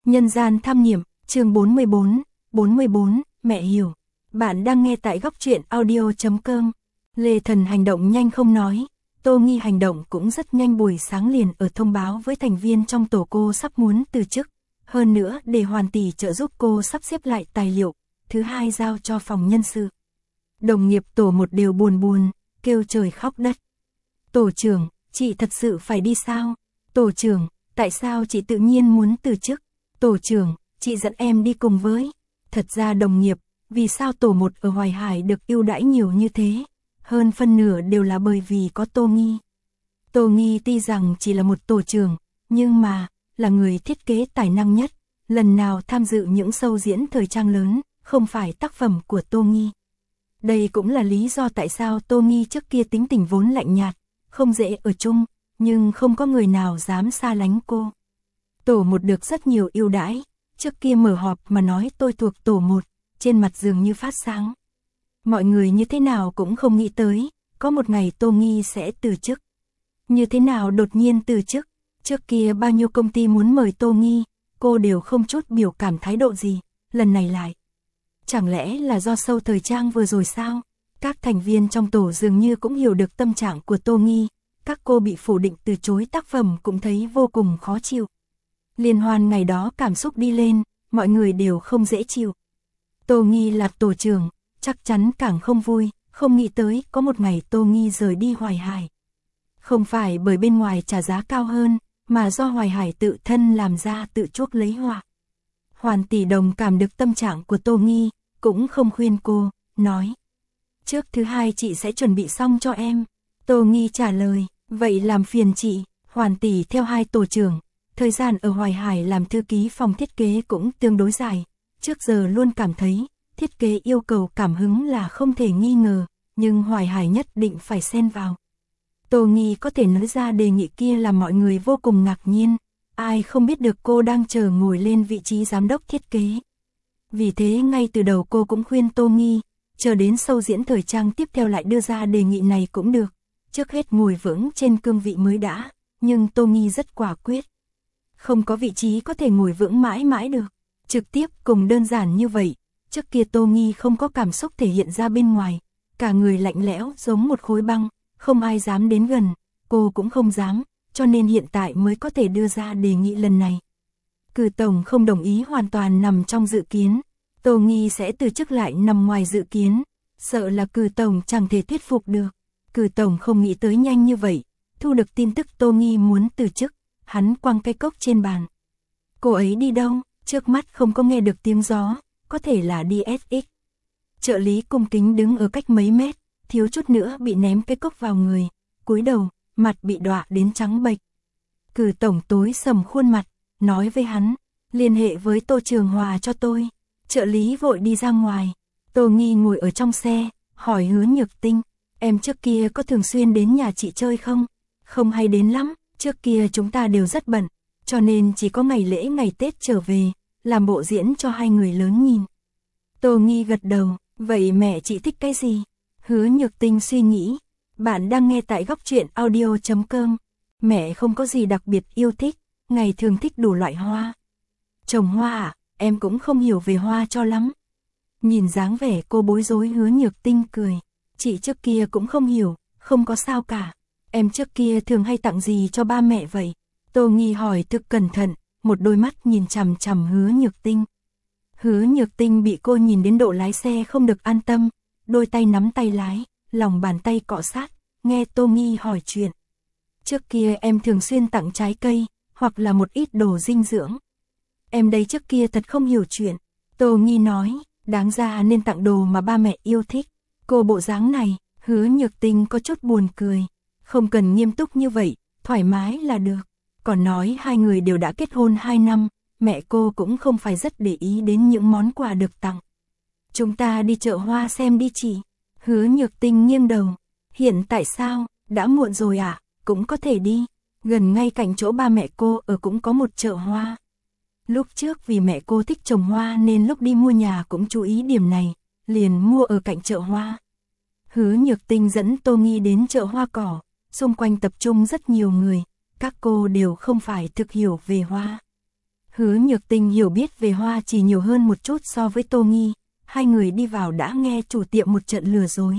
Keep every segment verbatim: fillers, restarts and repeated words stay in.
Nhân gian tham nghiệm, chương bốn mươi bốn, bốn mươi bốn, mẹ hiểu. Bạn đang nghe tại góc truyện audio chấm com. Lê Thần hành động nhanh không nói, Tô Nghi hành động cũng rất nhanh, buổi sáng liền ở thông báo với thành viên trong tổ cô sắp muốn từ chức. Hơn nữa để Hoàn tỷ trợ giúp cô sắp xếp lại tài liệu, thứ hai giao cho phòng nhân sự. Đồng nghiệp tổ một đều buồn buồn, kêu trời khóc đất. Tổ trưởng, chị thật sự phải đi sao? Tổ trưởng, tại sao chị tự nhiên muốn từ chức? Tổ trưởng, chị dẫn em đi cùng với. Thật ra đồng nghiệp, vì sao tổ một ở Hoài Hải được ưu đãi nhiều như thế? Hơn phân nửa đều là bởi vì có Tô Nghi. Tô Nghi tuy rằng chỉ là một tổ trưởng, nhưng mà, là người thiết kế tài năng nhất. Lần nào tham dự những show diễn thời trang lớn, không phải tác phẩm của Tô Nghi. Đây cũng là lý do tại sao Tô Nghi trước kia tính tình vốn lạnh nhạt, không dễ ở chung, nhưng không có người nào dám xa lánh cô. Tổ một được rất nhiều ưu đãi, trước kia mở họp mà nói tôi thuộc tổ một, trên mặt dường như phát sáng. Mọi người như thế nào cũng không nghĩ tới, có một ngày Tô Nghi sẽ từ chức. Như thế nào đột nhiên từ chức, trước kia bao nhiêu công ty muốn mời Tô Nghi, cô đều không chút biểu cảm thái độ gì, lần này lại. Chẳng lẽ là do show thời trang vừa rồi sao? Các thành viên trong tổ dường như cũng hiểu được tâm trạng của Tô Nghi, các cô bị phủ định từ chối tác phẩm cũng thấy vô cùng khó chịu. Liên hoan ngày đó cảm xúc đi lên, mọi người đều không dễ chịu. Tô Nghi là tổ trưởng, chắc chắn càng không vui, không nghĩ tới có một ngày Tô Nghi rời đi Hoài Hải. Không phải bởi bên ngoài trả giá cao hơn, mà do Hoài Hải tự thân làm ra tự chuốc lấy họa. Hoàn tỷ đồng cảm được tâm trạng của Tô Nghi, cũng không khuyên cô, nói. Trước thứ hai chị sẽ chuẩn bị xong cho em. Tô Nghi trả lời, vậy làm phiền chị. Hoàn tỷ theo hai tổ trưởng, thời gian ở Hoài Hải làm thư ký phòng thiết kế cũng tương đối dài. Trước giờ luôn cảm thấy, thiết kế yêu cầu cảm hứng là không thể nghi ngờ, nhưng Hoài Hải nhất định phải xen vào. Tô Nghi có thể nói ra đề nghị kia làm mọi người vô cùng ngạc nhiên, ai không biết được cô đang chờ ngồi lên vị trí giám đốc thiết kế. Vì thế ngay từ đầu cô cũng khuyên Tô Nghi, chờ đến show diễn thời trang tiếp theo lại đưa ra đề nghị này cũng được, trước hết ngồi vững trên cương vị mới đã, nhưng Tô Nghi rất quả quyết. Không có vị trí có thể ngồi vững mãi mãi được, trực tiếp cùng đơn giản như vậy, trước kia Tô Nghi không có cảm xúc thể hiện ra bên ngoài, cả người lạnh lẽo giống một khối băng, không ai dám đến gần, cô cũng không dám, cho nên hiện tại mới có thể đưa ra đề nghị lần này. Cử tổng không đồng ý hoàn toàn nằm trong dự kiến, Tô Nghi sẽ từ chức lại nằm ngoài dự kiến, sợ là cử tổng chẳng thể thuyết phục được. Cử tổng không nghĩ tới nhanh như vậy, thu được tin tức Tô Nghi muốn từ chức, hắn quăng cái cốc trên bàn. Cô ấy đi đâu? Trước mắt không có nghe được tiếng gió, có thể là đi ét ích. Trợ lý cung kính đứng ở cách mấy mét, thiếu chút nữa bị ném cái cốc vào người, cúi đầu, mặt bị đọa đến trắng bệch. Cử tổng tối sầm khuôn mặt, nói với hắn, liên hệ với Tô Trường Hòa cho tôi. Trợ lý vội đi ra ngoài, Tô Nghi ngồi ở trong xe, hỏi Hứa Nhược Tinh, em trước kia có thường xuyên đến nhà chị chơi không? Không hay đến lắm, trước kia chúng ta đều rất bận, cho nên chỉ có ngày lễ ngày Tết trở về, làm bộ diễn cho hai người lớn nhìn. Tô Nghi gật đầu, vậy mẹ chị thích cái gì? Hứa Nhược Tinh suy nghĩ, bạn đang nghe tại góc truyện audio chấm com. Mẹ không có gì đặc biệt yêu thích, ngày thường thích đủ loại hoa. Trồng hoa à, em cũng không hiểu về hoa cho lắm. Nhìn dáng vẻ cô bối rối Hứa Nhược Tinh cười, chị trước kia cũng không hiểu, không có sao cả. Em trước kia thường hay tặng gì cho ba mẹ vậy? Tô Nghi hỏi thực cẩn thận, một đôi mắt nhìn chằm chằm Hứa Nhược Tinh. Hứa Nhược Tinh bị cô nhìn đến độ lái xe không được an tâm, đôi tay nắm tay lái, lòng bàn tay cọ sát, nghe Tô Nghi hỏi chuyện. Trước kia em thường xuyên tặng trái cây, hoặc là một ít đồ dinh dưỡng. Em đây trước kia thật không hiểu chuyện. Tô Nghi nói, đáng ra nên tặng đồ mà ba mẹ yêu thích. Cô bộ dáng này, Hứa Nhược Tinh có chút buồn cười. Không cần nghiêm túc như vậy, thoải mái là được. Còn nói hai người đều đã kết hôn hai năm, mẹ cô cũng không phải rất để ý đến những món quà được tặng. Chúng ta đi chợ hoa xem đi chị. Hứa Nhược Tinh nghiêng đầu. Hiện tại sao, đã muộn rồi à, cũng có thể đi. Gần ngay cạnh chỗ ba mẹ cô ở cũng có một chợ hoa. Lúc trước vì mẹ cô thích trồng hoa nên lúc đi mua nhà cũng chú ý điểm này, liền mua ở cạnh chợ hoa. Hứa Nhược Tinh dẫn Tô Nghi đến chợ hoa cỏ, xung quanh tập trung rất nhiều người, các cô đều không phải thực hiểu về hoa. Hứa Nhược Tinh hiểu biết về hoa chỉ nhiều hơn một chút so với Tô Nghi, hai người đi vào đã nghe chủ tiệm một trận lừa dối.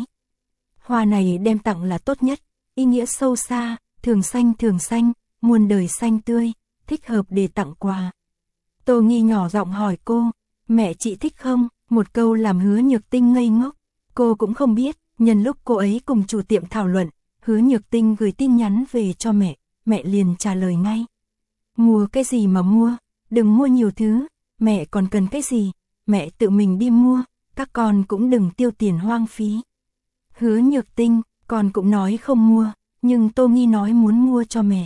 Hoa này đem tặng là tốt nhất, ý nghĩa sâu xa, thường xanh thường xanh, muôn đời xanh tươi, thích hợp để tặng quà. Tô Nghi nhỏ giọng hỏi cô, mẹ chị thích không? Một câu làm Hứa Nhược Tinh ngây ngốc. Cô cũng không biết, nhân lúc cô ấy cùng chủ tiệm thảo luận, Hứa Nhược Tinh gửi tin nhắn về cho mẹ, mẹ liền trả lời ngay. Mua cái gì mà mua, đừng mua nhiều thứ, mẹ còn cần cái gì, mẹ tự mình đi mua, các con cũng đừng tiêu tiền hoang phí. Hứa Nhược Tinh, con cũng nói không mua, nhưng Tô Nghi nói muốn mua cho mẹ.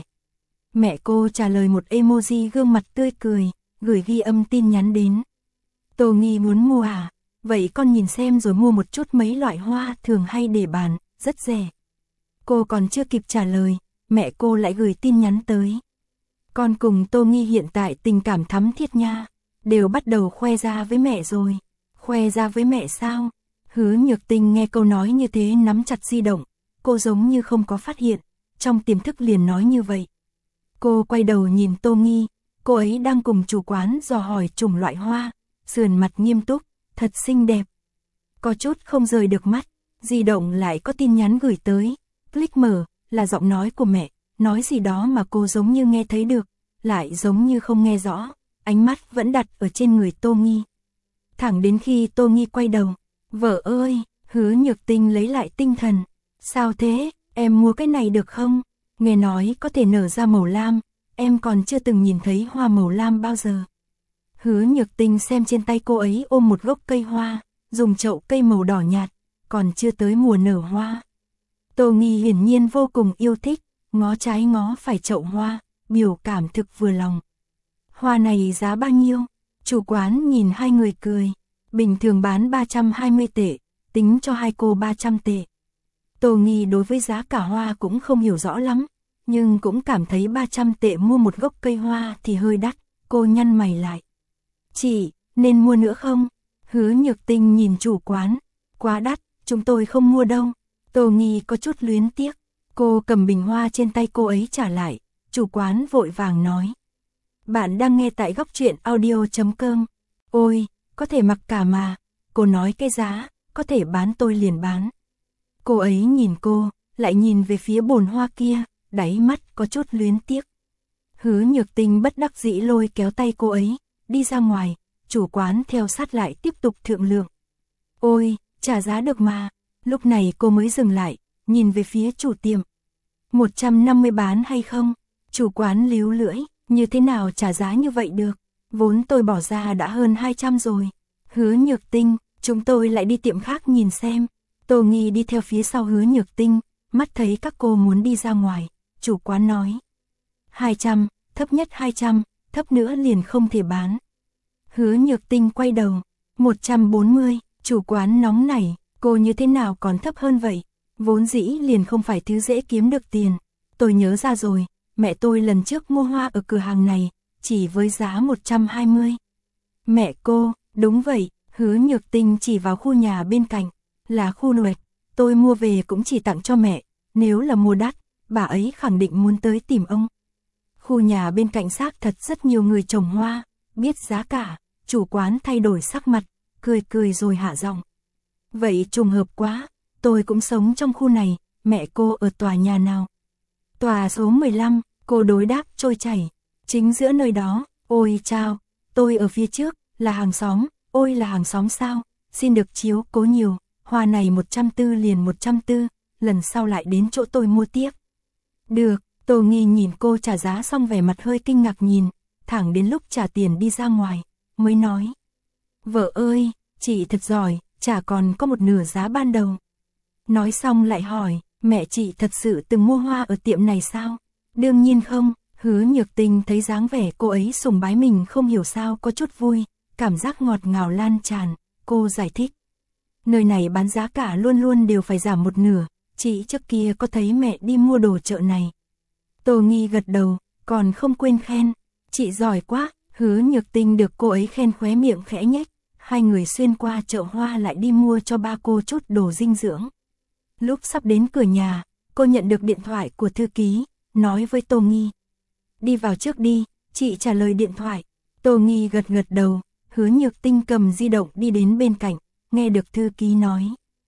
Mẹ cô trả lời một emoji gương mặt tươi cười, gửi ghi âm tin nhắn đến. Tô Nghi muốn mua à? Vậy con nhìn xem rồi mua một chút mấy loại hoa thường hay để bàn, rất rẻ. Cô còn chưa kịp trả lời, mẹ cô lại gửi tin nhắn tới. Con cùng Tô Nghi hiện tại tình cảm thắm thiết nha, đều bắt đầu khoe ra với mẹ rồi. Khoe ra với mẹ sao? Hứa Nhược Tinh nghe câu nói như thế nắm chặt di động, cô giống như không có phát hiện, trong tiềm thức liền nói như vậy. Cô quay đầu nhìn Tô Nghi, cô ấy đang cùng chủ quán dò hỏi chủng loại hoa, sườn mặt nghiêm túc, thật xinh đẹp. Có chút không rời được mắt, di động lại có tin nhắn gửi tới, click mở, là giọng nói của mẹ, nói gì đó mà cô giống như nghe thấy được, lại giống như không nghe rõ, ánh mắt vẫn đặt ở trên người Tô Nghi. Thẳng đến khi Tô Nghi quay đầu, vợ ơi, Hứa Nhược Tinh lấy lại tinh thần, sao thế, em mua cái này được không? Nghe nói có thể nở ra màu lam, em còn chưa từng nhìn thấy hoa màu lam bao giờ. Hứa Nhược Tinh xem trên tay cô ấy ôm một gốc cây hoa, dùng chậu cây màu đỏ nhạt, còn chưa tới mùa nở hoa. Tô Nghi hiển nhiên vô cùng yêu thích, ngó trái ngó phải chậu hoa, biểu cảm thực vừa lòng. Hoa này giá bao nhiêu? Chủ quán nhìn hai người cười, bình thường bán ba trăm hai mươi tệ, tính cho hai cô ba trăm tệ. Tô Nghi đối với giá cả hoa cũng không hiểu rõ lắm, nhưng cũng cảm thấy ba trăm tệ mua một gốc cây hoa thì hơi đắt, cô nhăn mày lại. Chị, nên mua nữa không? Hứa Nhược Tinh nhìn chủ quán, quá đắt, chúng tôi không mua đâu. Tô Nghi có chút luyến tiếc, cô cầm bình hoa trên tay cô ấy trả lại, chủ quán vội vàng nói. Bạn đang nghe tại góc truyện audio chấm com. Ôi, có thể mặc cả mà, cô nói cái giá, có thể bán tôi liền bán. Cô ấy nhìn cô, lại nhìn về phía bồn hoa kia, đáy mắt có chút luyến tiếc. Hứa Nhược Tinh bất đắc dĩ lôi kéo tay cô ấy, đi ra ngoài, chủ quán theo sát lại tiếp tục thượng lượng. Ôi, trả giá được mà, lúc này cô mới dừng lại, nhìn về phía chủ tiệm. một trăm năm mươi bán hay không? Chủ quán líu lưỡi, như thế nào trả giá như vậy được? Vốn tôi bỏ ra đã hơn hai trăm rồi. Hứa Nhược Tinh, chúng tôi lại đi tiệm khác nhìn xem. Tô Nghi đi theo phía sau Hứa Nhược Tinh, mắt thấy các cô muốn đi ra ngoài, chủ quán nói. hai trăm, thấp nhất hai trăm, thấp nữa liền không thể bán. Hứa Nhược Tinh quay đầu, một trăm bốn mươi, chủ quán nóng nảy, cô như thế nào còn thấp hơn vậy? Vốn dĩ liền không phải thứ dễ kiếm được tiền. Tôi nhớ ra rồi, mẹ tôi lần trước mua hoa ở cửa hàng này, chỉ với giá một trăm hai mươi. Mẹ cô, đúng vậy, Hứa Nhược Tinh chỉ vào khu nhà bên cạnh, là khu nuệt, tôi mua về cũng chỉ tặng cho mẹ, nếu là mua đắt, bà ấy khẳng định muốn tới tìm ông. Khu nhà bên cạnh xác thật rất nhiều người trồng hoa, biết giá cả, chủ quán thay đổi sắc mặt, cười cười rồi hạ giọng. Vậy trùng hợp quá, tôi cũng sống trong khu này, mẹ cô ở tòa nhà nào? Tòa số mười lăm, cô đối đáp trôi chảy, chính giữa nơi đó, ôi chao, tôi ở phía trước, là hàng xóm, ôi là hàng xóm sao, xin được chiếu cố nhiều, hoa này một trăm tư liền một trăm tư, lần sau lại đến chỗ tôi mua tiếp. Được, Tô Nghi nhìn cô trả giá xong vẻ mặt hơi kinh ngạc nhìn, thẳng đến lúc trả tiền đi ra ngoài, mới nói. Vợ ơi, chị thật giỏi, chả còn có một nửa giá ban đầu. Nói xong lại hỏi, mẹ chị thật sự từng mua hoa ở tiệm này sao? Đương nhiên không, Hứa Nhược Tinh thấy dáng vẻ cô ấy sùng bái mình không hiểu sao có chút vui, cảm giác ngọt ngào lan tràn, cô giải thích. Nơi này bán giá cả luôn luôn đều phải giảm một nửa, chị trước kia có thấy mẹ đi mua đồ chợ này. Tô Nghi gật đầu, còn không quên khen, chị giỏi quá, Hứa Nhược Tinh được cô ấy khen khóe miệng khẽ nhếch, hai người xuyên qua chợ hoa lại đi mua cho ba cô chút đồ dinh dưỡng. Lúc sắp đến cửa nhà, cô nhận được điện thoại của thư ký, nói với Tô Nghi. Đi vào trước đi, chị trả lời điện thoại. Tô Nghi gật gật đầu, Hứa Nhược Tinh cầm di động đi đến bên cạnh, nghe được thư ký nói.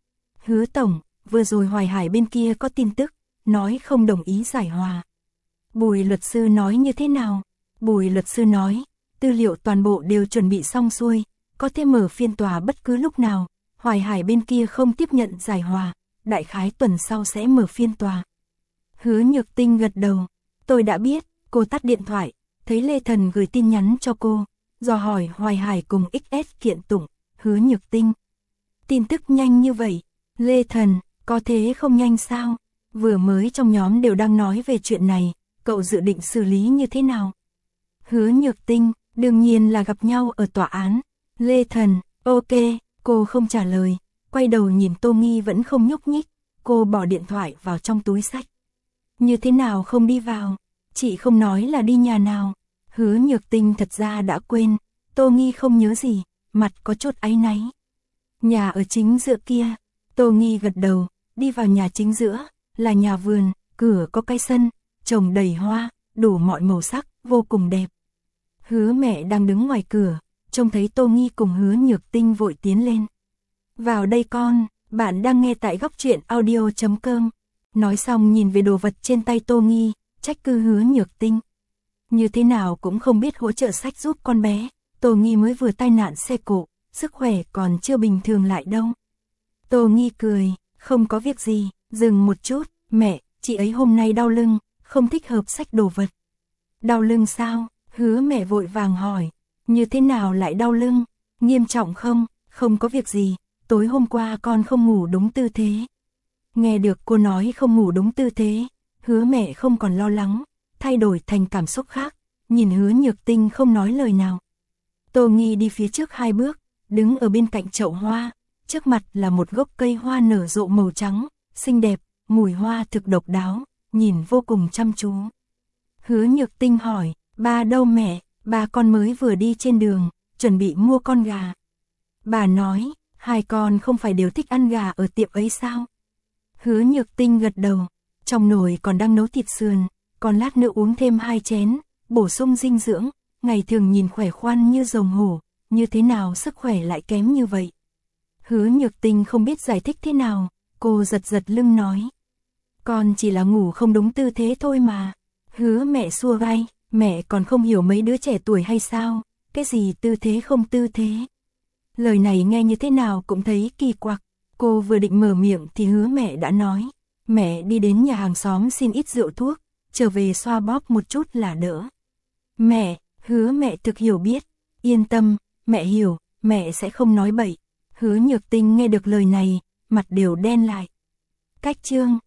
Hứa tổng, vừa rồi Hoài Hải bên kia có tin tức, nói không đồng ý giải hòa. Bùi luật sư nói như thế nào? Bùi luật sư nói, tư liệu toàn bộ đều chuẩn bị xong xuôi, có thể mở phiên tòa bất cứ lúc nào, Hoài Hải bên kia không tiếp nhận giải hòa, đại khái tuần sau sẽ mở phiên tòa. Hứa Nhược Tinh gật đầu, tôi đã biết, cô tắt điện thoại, thấy Lê Thần gửi tin nhắn cho cô, dò hỏi Hoài Hải cùng ích ét kiện tụng, Hứa Nhược Tinh. Tin tức nhanh như vậy, Lê Thần, có thế không nhanh sao? Vừa mới trong nhóm đều đang nói về chuyện này, cậu dự định xử lý như thế nào? Hứa Nhược Tinh, đương nhiên là gặp nhau ở tòa án. Lê Thần, ok, cô không trả lời, quay đầu nhìn Tô Nghi vẫn không nhúc nhích, cô bỏ điện thoại vào trong túi xách. Như thế nào không đi vào? Chị không nói là đi nhà nào? Hứa Nhược Tinh thật ra đã quên, Tô Nghi không nhớ gì, mặt có chút áy náy. Nhà ở chính giữa kia, Tô Nghi gật đầu, đi vào nhà chính giữa, là nhà vườn, cửa có cái sân, trồng đầy hoa, đủ mọi màu sắc, vô cùng đẹp. Hứa mẹ đang đứng ngoài cửa, trông thấy Tô Nghi cùng Hứa Nhược Tinh vội tiến lên. Vào đây con, bạn đang nghe tại góc truyện audio chấm com. Nói xong nhìn về đồ vật trên tay Tô Nghi, trách cứ Hứa Nhược Tinh. Như thế nào cũng không biết hỗ trợ sách giúp con bé, Tô Nghi mới vừa tai nạn xe cộ, sức khỏe còn chưa bình thường lại đâu. Tô Nghi cười, không có việc gì, dừng một chút, mẹ, chị ấy hôm nay đau lưng, không thích hợp xách đồ vật. Đau lưng sao? Hứa mẹ vội vàng hỏi, như thế nào lại đau lưng? Nghiêm trọng không? Không có việc gì, tối hôm qua con không ngủ đúng tư thế. Nghe được cô nói không ngủ đúng tư thế, Hứa mẹ không còn lo lắng, thay đổi thành cảm xúc khác, nhìn Hứa Nhược Tinh không nói lời nào. Tô Nghi đi phía trước hai bước, đứng ở bên cạnh chậu hoa, trước mặt là một gốc cây hoa nở rộ màu trắng, xinh đẹp, mùi hoa thực độc đáo, nhìn vô cùng chăm chú. Hứa Nhược Tinh hỏi, ba đâu mẹ? Ba con mới vừa đi trên đường, chuẩn bị mua con gà. Bà nói, hai con không phải đều thích ăn gà ở tiệm ấy sao? Hứa Nhược Tinh gật đầu, trong nồi còn đang nấu thịt sườn, còn lát nữa uống thêm hai chén, bổ sung dinh dưỡng, ngày thường nhìn khỏe khoắn như rồng hổ, như thế nào sức khỏe lại kém như vậy? Hứa Nhược Tinh không biết giải thích thế nào, cô giật giật lưng nói. Con chỉ là ngủ không đúng tư thế thôi mà. Hứa mẹ xua vai, mẹ còn không hiểu mấy đứa trẻ tuổi hay sao, cái gì tư thế không tư thế. Lời này nghe như thế nào cũng thấy kỳ quặc, cô vừa định mở miệng thì Hứa mẹ đã nói. Mẹ đi đến nhà hàng xóm xin ít rượu thuốc, trở về xoa bóp một chút là đỡ. Mẹ, Hứa mẹ thực hiểu biết, yên tâm, mẹ hiểu, mẹ sẽ không nói bậy. Hứa Nhược Tinh nghe được lời này, mặt đều đen lại. Cách chương